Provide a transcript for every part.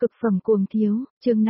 Cực phẩm cuồng thiếu, chương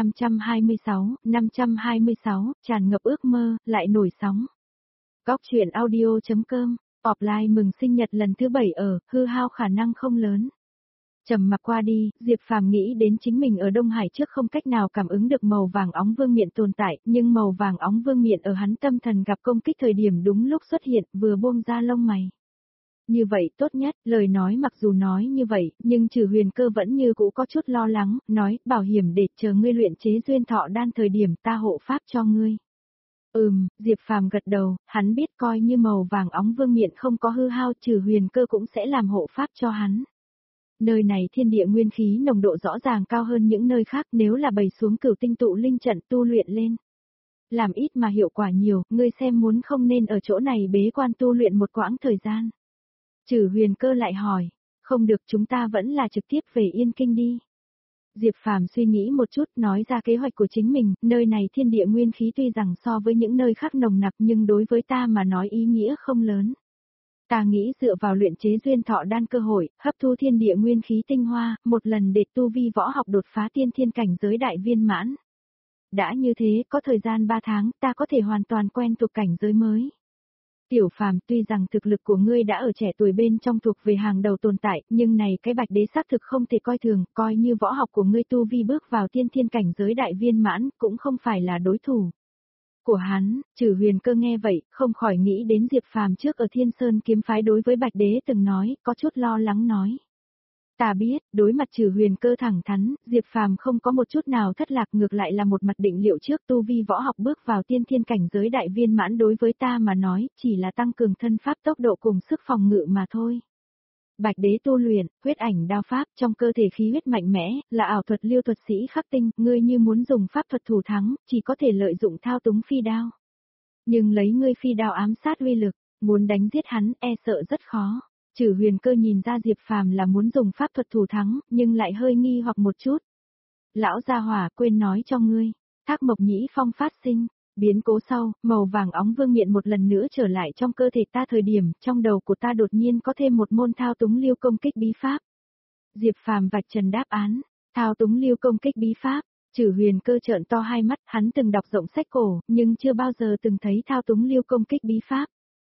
526, tràn ngập ước mơ, lại nổi sóng. Góc truyện audio.com, offline mừng sinh nhật lần thứ 7 hư hao khả năng không lớn. Trầm mặc qua đi, Diệp Phàm nghĩ đến chính mình ở Đông Hải trước không cách nào cảm ứng được màu vàng óng vương miện tồn tại, nhưng màu vàng óng vương miện ở hắn tâm thần gặp công kích thời điểm đúng lúc xuất hiện, vừa buông ra lông mày. Như vậy tốt nhất, lời nói mặc dù nói như vậy, nhưng Trừ Huyền Cơ vẫn như cũ có chút lo lắng, nói, bảo hiểm để chờ ngươi luyện chế duyên thọ đan thời điểm ta hộ pháp cho ngươi. Diệp Phàm gật đầu, hắn biết coi như màu vàng óng vương miện không có hư hao, Trừ Huyền Cơ cũng sẽ làm hộ pháp cho hắn. Nơi này thiên địa nguyên khí nồng độ rõ ràng cao hơn những nơi khác, nếu là bày xuống Cửu Tinh tụ linh trận tu luyện lên. Làm ít mà hiệu quả nhiều, ngươi xem muốn không nên ở chỗ này bế quan tu luyện một quãng thời gian. Trừ Huyền Cơ lại hỏi, không được, chúng ta vẫn là trực tiếp về Yên Kinh đi. Diệp Phàm suy nghĩ một chút, nói ra kế hoạch của chính mình, nơi này thiên địa nguyên khí tuy rằng so với những nơi khác nồng nặc nhưng đối với ta mà nói ý nghĩa không lớn. Ta nghĩ dựa vào luyện chế duyên thọ đan cơ hội, hấp thu thiên địa nguyên khí tinh hoa, một lần để tu vi võ học đột phá tiên thiên cảnh giới đại viên mãn. Đã như thế, có thời gian 3 tháng, ta có thể hoàn toàn quen thuộc cảnh giới mới. Tiểu Phàm, tuy rằng thực lực của ngươi đã ở trẻ tuổi bên trong thuộc về hàng đầu tồn tại, nhưng này cái Bạch Đế xác thực không thể coi thường, coi như võ học của ngươi tu vi bước vào tiên thiên cảnh giới đại viên mãn, cũng không phải là đối thủ của hắn. Trừ Huyền Cơ nghe vậy, không khỏi nghĩ đến Diệp Phàm trước ở Thiên Sơn kiếm phái đối với Bạch Đế từng nói, có chút lo lắng nói. Ta biết, đối mặt Trừ Huyền Cơ thẳng thắn, Diệp Phàm không có một chút nào thất lạc, ngược lại là một mặt định liệu trước, tu vi võ học bước vào tiên thiên cảnh giới đại viên mãn đối với ta mà nói, chỉ là tăng cường thân pháp tốc độ cùng sức phòng ngự mà thôi. Bạch Đế tu luyện, huyết ảnh đao pháp, trong cơ thể khí huyết mạnh mẽ, là ảo thuật liêu thuật sĩ khắc tinh, ngươi như muốn dùng pháp thuật thủ thắng, chỉ có thể lợi dụng thao túng phi đao. Nhưng lấy ngươi phi đao ám sát uy lực, muốn đánh giết hắn, e sợ rất khó. Trừ Huyền Cơ nhìn ra Diệp Phàm là muốn dùng pháp thuật thủ thắng, nhưng lại hơi nghi hoặc một chút. Lão gia hỏa, quên nói cho ngươi, Thác Mộc Nhĩ Phong phát sinh, biến cố sau, màu vàng óng vương miện một lần nữa trở lại trong cơ thể ta thời điểm, trong đầu của ta đột nhiên có thêm một môn thao túng liêu công kích bí pháp. Diệp Phàm vạch trần đáp án, thao túng liêu công kích bí pháp. Trừ Huyền Cơ trợn to hai mắt, hắn từng đọc rộng sách cổ, nhưng chưa bao giờ từng thấy thao túng liêu công kích bí pháp.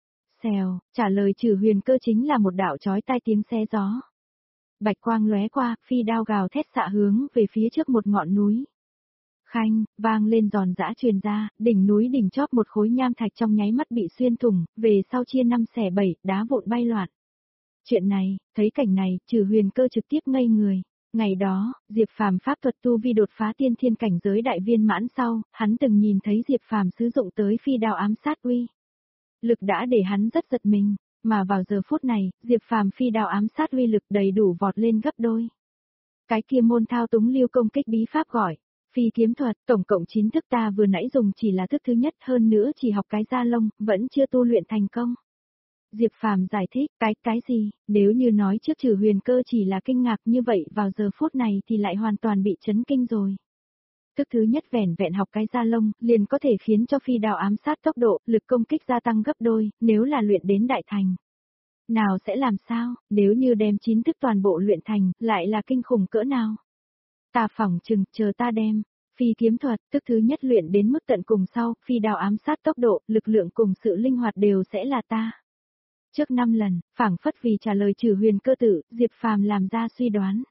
Xèo, trả lời Trừ Huyền Cơ chính là một đạo chói tai tiếng xé gió. Bạch quang lóe qua, phi đao gào thét xạ hướng về phía trước một ngọn núi. Khanh, vang lên giòn giã truyền ra, đỉnh núi đỉnh chóp một khối nham thạch trong nháy mắt bị xuyên thủng, về sau chia 5 xẻ 7, đá vụn bay loạn. Chuyện này, thấy cảnh này, Trừ Huyền Cơ trực tiếp ngây người. Ngày đó, Diệp Phàm pháp thuật tu vi đột phá tiên thiên cảnh giới đại viên mãn sau, hắn từng nhìn thấy Diệp Phàm sử dụng tới phi đao ám sát uy lực đã để hắn rất giật mình, mà vào giờ phút này, Diệp Phàm phi đao ám sát uy lực đầy đủ vọt lên gấp đôi. Cái kia môn thao túng liêu công kích bí pháp gọi phi kiếm thuật, tổng cộng 9 thức, ta vừa nãy dùng chỉ là thức thứ nhất, hơn nữa chỉ học cái da lông, vẫn chưa tu luyện thành công. Diệp Phàm giải thích, cái gì, nếu như nói trước Trừ Huyền Cơ chỉ là kinh ngạc như vậy, vào giờ phút này thì lại hoàn toàn bị chấn kinh rồi. Thức thứ nhất vẻn vẹn học cái da lông, liền có thể khiến cho phi đao ám sát tốc độ, lực công kích gia tăng gấp đôi, nếu là luyện đến đại thành. Nào sẽ làm sao, nếu như đem 9 thức toàn bộ luyện thành, lại là kinh khủng cỡ nào. Ta phỏng chừng, chờ ta đem phi kiếm thuật, thức thứ nhất luyện đến mức tận cùng sau, phi đao ám sát tốc độ, lực lượng cùng sự linh hoạt đều sẽ là ta. Trước 5 lần, phảng phất vì trả lời Trừ Huyền Cơ tử, Diệp Phàm làm ra suy đoán.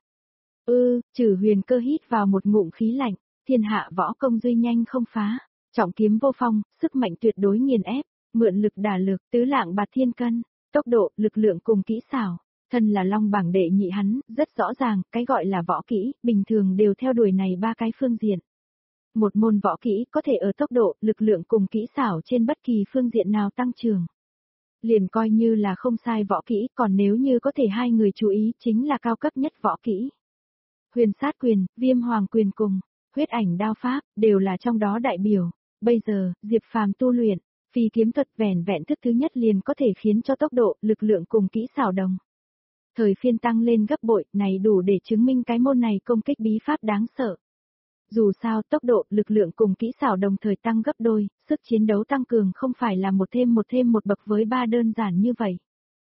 Trừ Huyền Cơ hít vào một ngụm khí lạnh. Thiên hạ võ công duy nhanh không phá, trọng kiếm vô phong, sức mạnh tuyệt đối nghiền ép, mượn lực đả lực, tứ lạng bạt thiên cân, tốc độ, lực lượng cùng kỹ xảo. Thân là Long bảng đệ nhị hắn, rất rõ ràng, cái gọi là võ kỹ, bình thường đều theo đuổi này 3 cái phương diện. Một môn võ kỹ có thể ở tốc độ, lực lượng cùng kỹ xảo trên bất kỳ phương diện nào tăng trưởng. Liền coi như là không sai võ kỹ, còn nếu như có thể hai người chú ý chính là cao cấp nhất võ kỹ. Huyền sát quyền, viêm hoàng quyền cùng huyết ảnh đao pháp, đều là trong đó đại biểu. Bây giờ, Diệp Phàm tu luyện, phi kiếm thuật vẻn vẹn thức thứ nhất liền có thể khiến cho tốc độ, lực lượng cùng kỹ xảo đồng thời phiên tăng lên gấp bội, này đủ để chứng minh cái môn này công kích bí pháp đáng sợ. Dù sao, tốc độ, lực lượng cùng kỹ xảo đồng thời tăng gấp đôi, sức chiến đấu tăng cường không phải là một thêm một bậc với 3 đơn giản như vậy.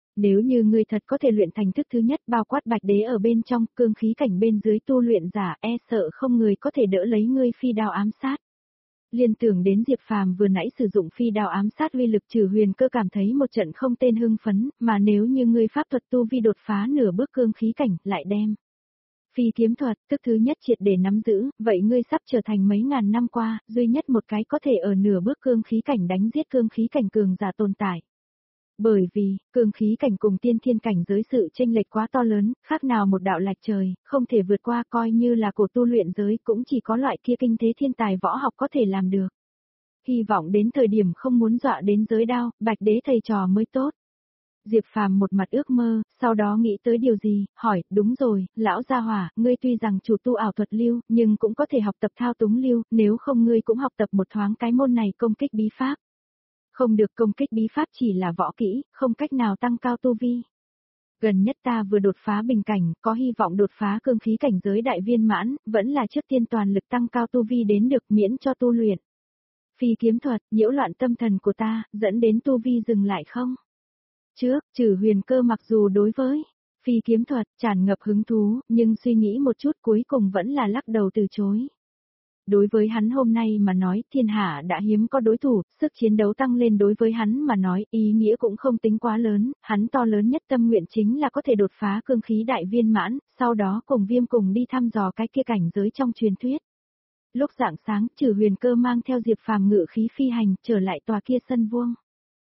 Nếu như ngươi thật có thể luyện thành thức thứ nhất bao quát bạch đế ở bên trong, cương khí cảnh bên dưới tu luyện giả e sợ không người có thể đỡ lấy ngươi phi đao ám sát. Liên tưởng đến Diệp Phàm vừa nãy sử dụng phi đao ám sát uy lực trừ huyền cơ cảm thấy một trận không tên hưng phấn, mà nếu như ngươi pháp thuật tu vi đột phá nửa bước cương khí cảnh lại đem. Phi kiếm thuật, thức thứ nhất triệt để nắm giữ, vậy ngươi sắp trở thành mấy ngàn năm qua, duy nhất một cái có thể ở nửa bước cương khí cảnh đánh giết cương khí cảnh cường giả tồn tại. Bởi vì, cương khí cảnh cùng tiên thiên cảnh giới sự chênh lệch quá to lớn, khác nào một đạo lạch trời, không thể vượt qua coi như là cổ tu luyện giới cũng chỉ có loại kia kinh thế thiên tài võ học có thể làm được. Hy vọng đến thời điểm không muốn dọa đến giới đao, bạch đế thầy trò mới tốt. Diệp Phàm một mặt ước mơ, sau đó nghĩ tới điều gì, hỏi, đúng rồi, lão gia hỏa, ngươi tuy rằng chủ tu ảo thuật lưu, nhưng cũng có thể học tập thao túng lưu, nếu không ngươi cũng học tập một thoáng cái môn này công kích bí pháp. Không được, công kích bí pháp chỉ là võ kỹ, không cách nào tăng cao tu vi. Gần nhất ta vừa đột phá bình cảnh, có hy vọng đột phá cương khí cảnh giới đại viên mãn, vẫn là trước tiên toàn lực tăng cao tu vi đến được miễn cho tu luyện. Phi kiếm thuật, nhiễu loạn tâm thần của ta, dẫn đến tu vi dừng lại không? Trước, trừ huyền cơ mặc dù đối với phi kiếm thuật tràn ngập hứng thú, nhưng suy nghĩ một chút cuối cùng vẫn là lắc đầu từ chối. Đối với hắn hôm nay mà nói thiên hạ đã hiếm có đối thủ, sức chiến đấu tăng lên đối với hắn mà nói ý nghĩa cũng không tính quá lớn, hắn to lớn nhất tâm nguyện chính là có thể đột phá cương khí đại viên mãn, sau đó cùng Viêm cùng đi thăm dò cái kia cảnh giới trong truyền thuyết. Lúc rạng sáng, trừ huyền cơ mang theo Diệp Phàm ngự khí phi hành trở lại tòa kia sân vuông.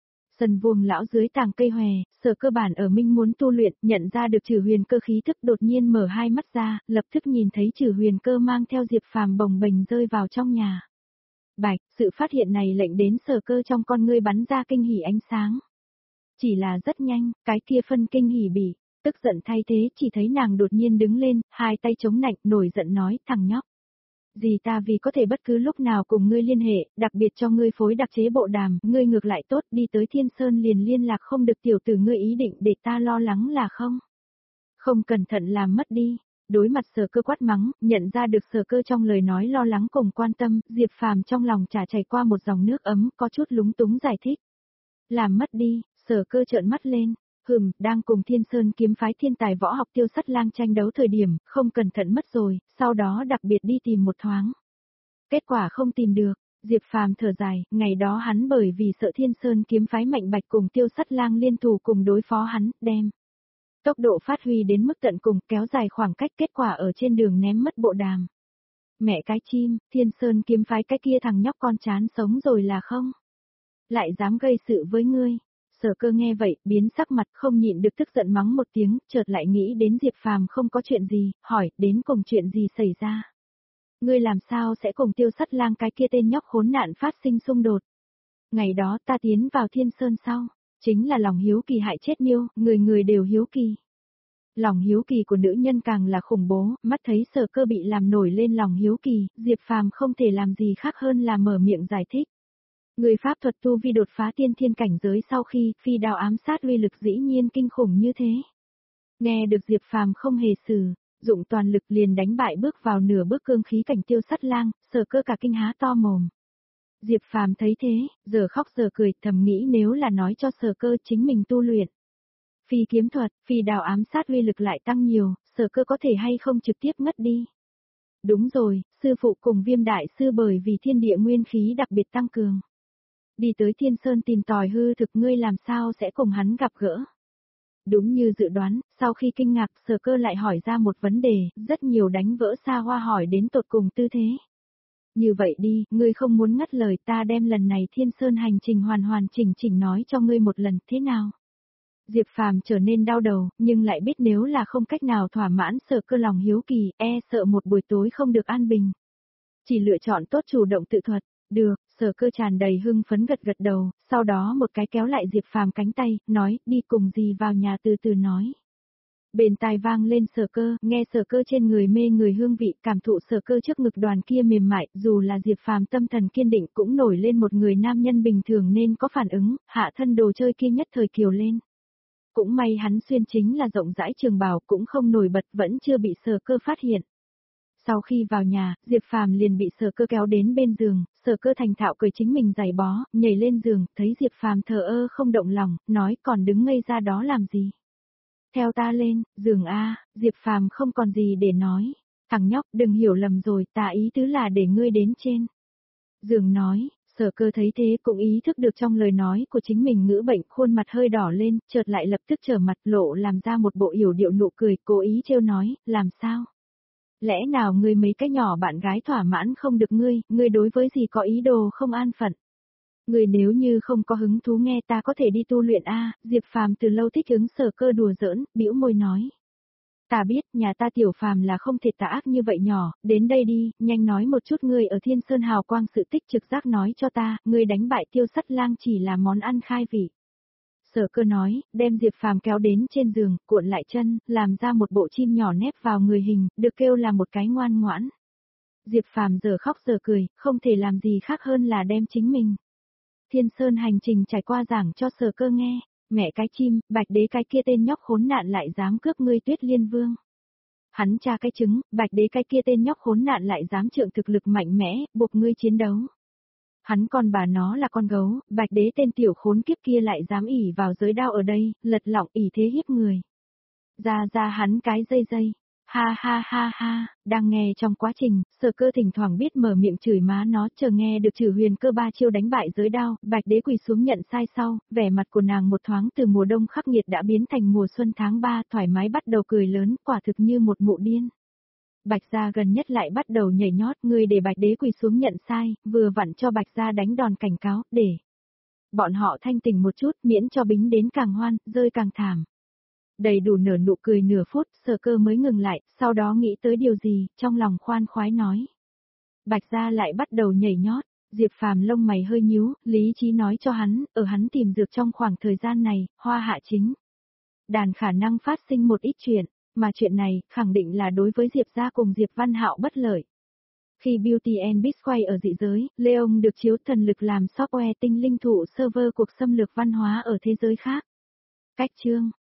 Sân vuông lão dưới tàng cây hòe, Sở Cơ bản ở minh muốn tu luyện, nhận ra được trừ huyền cơ khí thức đột nhiên mở hai mắt ra, lập tức nhìn thấy trừ huyền cơ mang theo Diệp Phàm bồng bềnh rơi vào trong nhà. Bạch, sự phát hiện này lệnh đến Sở Cơ trong con ngươi bắn ra kinh hỉ ánh sáng. Chỉ là rất nhanh, cái kia phân kinh hỉ bị, tức giận thay thế chỉ thấy nàng đột nhiên đứng lên, hai tay chống nạnh, nổi giận nói, thằng nhóc. Gì ta vì có thể bất cứ lúc nào cùng ngươi liên hệ, đặc biệt cho ngươi phối đặc chế bộ đàm, ngươi ngược lại tốt đi tới Thiên Sơn liền liên lạc không được tiểu tử ngươi ý định để ta lo lắng là không? Không cẩn thận làm mất đi. Đối mặt Sở Cơ quát mắng, nhận ra được Sở Cơ trong lời nói lo lắng cùng quan tâm, Diệp Phàm trong lòng chảy qua một dòng nước ấm, có chút lúng túng giải thích. Làm mất đi, Sở Cơ trợn mắt lên. Đang cùng Thiên Sơn kiếm phái thiên tài võ học Tiêu Sắt Lang tranh đấu thời điểm, không cẩn thận mất rồi, sau đó đặc biệt đi tìm một thoáng. Kết quả không tìm được, Diệp Phàm thở dài, ngày đó hắn bởi vì sợ Thiên Sơn kiếm phái mạnh bạch cùng Tiêu Sắt Lang liên thủ cùng đối phó hắn, đem tốc độ phát huy đến mức tận cùng, kéo dài khoảng cách, kết quả ở trên đường ném mất bộ đàm. Mẹ cái chim, Thiên Sơn kiếm phái cái kia thằng nhóc con chán sống rồi là không? Lại dám gây sự với ngươi. Sở Cơ nghe vậy, biến sắc mặt không nhịn được tức giận mắng một tiếng, chợt lại nghĩ đến Diệp Phàm không có chuyện gì, hỏi, đến cùng chuyện gì xảy ra? Ngươi làm sao sẽ cùng Tiêu Sắt Lang cái kia tên nhóc khốn nạn phát sinh xung đột? Ngày đó ta tiến vào Thiên Sơn sau, chính là lòng hiếu kỳ hại chết Miêu, người người đều hiếu kỳ. Lòng hiếu kỳ của nữ nhân càng là khủng bố, mắt thấy Sở Cơ bị làm nổi lên lòng hiếu kỳ, Diệp Phàm không thể làm gì khác hơn là mở miệng giải thích. Người pháp thuật tu vi đột phá tiên thiên cảnh giới sau khi phi đao ám sát uy lực dĩ nhiên kinh khủng như thế. Nghe được Diệp Phàm không hề xử, dụng toàn lực liền đánh bại bước vào nửa bước cương khí cảnh Tiêu Sắt Lang, Sở Cơ cả kinh há to mồm. Diệp Phàm thấy thế, giờ khóc giờ cười, thầm nghĩ nếu là nói cho Sở Cơ chính mình tu luyện. Phi kiếm thuật, phi đao ám sát uy lực lại tăng nhiều, Sở Cơ có thể hay không trực tiếp ngất đi. Đúng rồi, sư phụ cùng Viêm đại sư bởi vì thiên địa nguyên khí đặc biệt tăng cường. Đi tới Thiên Sơn tìm tòi hư thực, ngươi làm sao sẽ cùng hắn gặp gỡ. Đúng như dự đoán, sau khi kinh ngạc Sở Cơ lại hỏi ra một vấn đề, rất nhiều đánh vỡ xa hoa hỏi đến tột cùng tư thế. Như vậy đi, ngươi không muốn ngắt lời, ta đem lần này Thiên Sơn hành trình hoàn chỉnh nói cho ngươi một lần, thế nào? Diệp Phàm trở nên đau đầu, nhưng lại biết nếu là không cách nào thỏa mãn Sở Cơ lòng hiếu kỳ, e sợ một buổi tối không được an bình. Chỉ lựa chọn tốt chủ động tự thuật. Được, Sở Cơ tràn đầy hưng phấn gật đầu, sau đó một cái kéo lại Diệp Phàm cánh tay, nói, đi cùng gì vào nhà từ từ nói. Bên tai vang lên Sở Cơ, nghe Sở Cơ trên người mê người hương vị, cảm thụ Sở Cơ trước ngực đoàn kia mềm mại, dù là Diệp Phàm tâm thần kiên định cũng nổi lên một người nam nhân bình thường nên có phản ứng, hạ thân đồ chơi kia nhất thời kiều lên. Cũng may hắn xuyên chính là rộng rãi trường bào cũng không nổi bật, vẫn chưa bị Sở Cơ phát hiện. Sau khi vào nhà, Diệp Phàm liền bị Sở Cơ kéo đến bên giường, Sở Cơ thành thạo cười chính mình giày bó, nhảy lên giường, thấy Diệp Phàm thờ ơ không động lòng, nói còn đứng ngây ra đó làm gì. Theo ta lên, giường a, Diệp Phàm không còn gì để nói. Thằng nhóc đừng hiểu lầm rồi, ta ý tứ là để ngươi đến trên. Giường nói, Sở Cơ thấy thế cũng ý thức được trong lời nói của chính mình ngữ bệnh, khuôn mặt hơi đỏ lên, chợt lại lập tức trở mặt lộ làm ra một bộ yểu điệu nụ cười, cố ý trêu nói, làm sao? Lẽ nào ngươi mấy cái nhỏ bạn gái thỏa mãn không được ngươi đối với gì có ý đồ không an phận. Ngươi nếu như không có hứng thú nghe ta có thể đi tu luyện a. Diệp Phàm từ lâu thích ứng Sở Cơ đùa giỡn, bĩu môi nói. Ta biết, nhà ta Tiểu Phàm là không thể tà ác như vậy nhỏ, đến đây đi, nhanh nói một chút ngươi ở Thiên Sơn hào quang sự tích trực giác nói cho ta, ngươi đánh bại Tiêu Sắt Lang chỉ là món ăn khai vị. Sở Cơ nói, đem Diệp Phàm kéo đến trên giường, cuộn lại chân, làm ra một bộ chim nhỏ nép vào người hình, được kêu là một cái ngoan ngoãn. Diệp Phàm giờ khóc giờ cười, không thể làm gì khác hơn là đem chính mình. Thiên Sơn hành trình trải qua giảng cho Sở Cơ nghe, mẹ cái chim, Bạch Đế cái kia tên nhóc khốn nạn lại dám cướp ngươi Tuyết Liên Vương. Hắn tra cái trứng, Bạch Đế cái kia tên nhóc khốn nạn lại dám trượng thực lực mạnh mẽ, buộc ngươi chiến đấu. Hắn còn bà nó là con gấu, Bạch Đế tên tiểu khốn kiếp kia lại dám ỉ vào giới đao ở đây, lật lọng ỉ thế hiếp người. Ra hắn cái dây. Ha ha ha ha, đang nghe trong quá trình, Sở Cơ thỉnh thoảng biết mở miệng chửi má nó, chờ nghe được Trử Huyền Cơ ba chiêu đánh bại giới đao, Bạch Đế quỳ xuống nhận sai sau, vẻ mặt của nàng một thoáng từ mùa đông khắc nghiệt đã biến thành mùa xuân tháng 3, thoải mái bắt đầu cười lớn, quả thực như một mụ điên. Bạch Gia gần nhất lại bắt đầu nhảy nhót, người để Bạch Đế quỳ xuống nhận sai, vừa vặn cho Bạch Gia đánh đòn cảnh cáo, để bọn họ thanh tỉnh một chút, miễn cho bính đến càng hoan, rơi càng thảm. Đầy đủ nở nụ cười nửa phút, Sở Cơ mới ngừng lại, sau đó nghĩ tới điều gì, trong lòng khoan khoái nói. Bạch Gia lại bắt đầu nhảy nhót, Diệp Phàm lông mày hơi nhíu, lý trí nói cho hắn, ở hắn tìm dược trong khoảng thời gian này, Hoa Hạ chính đàn khả năng phát sinh một ít chuyện, mà chuyện này, khẳng định là đối với Diệp Gia cùng Diệp Văn Hạo bất lợi. Khi Beauty and Beast quay ở dị giới, Leon được chiếu thần lực làm software tinh linh thụ server cuộc xâm lược văn hóa ở thế giới khác. Cách chương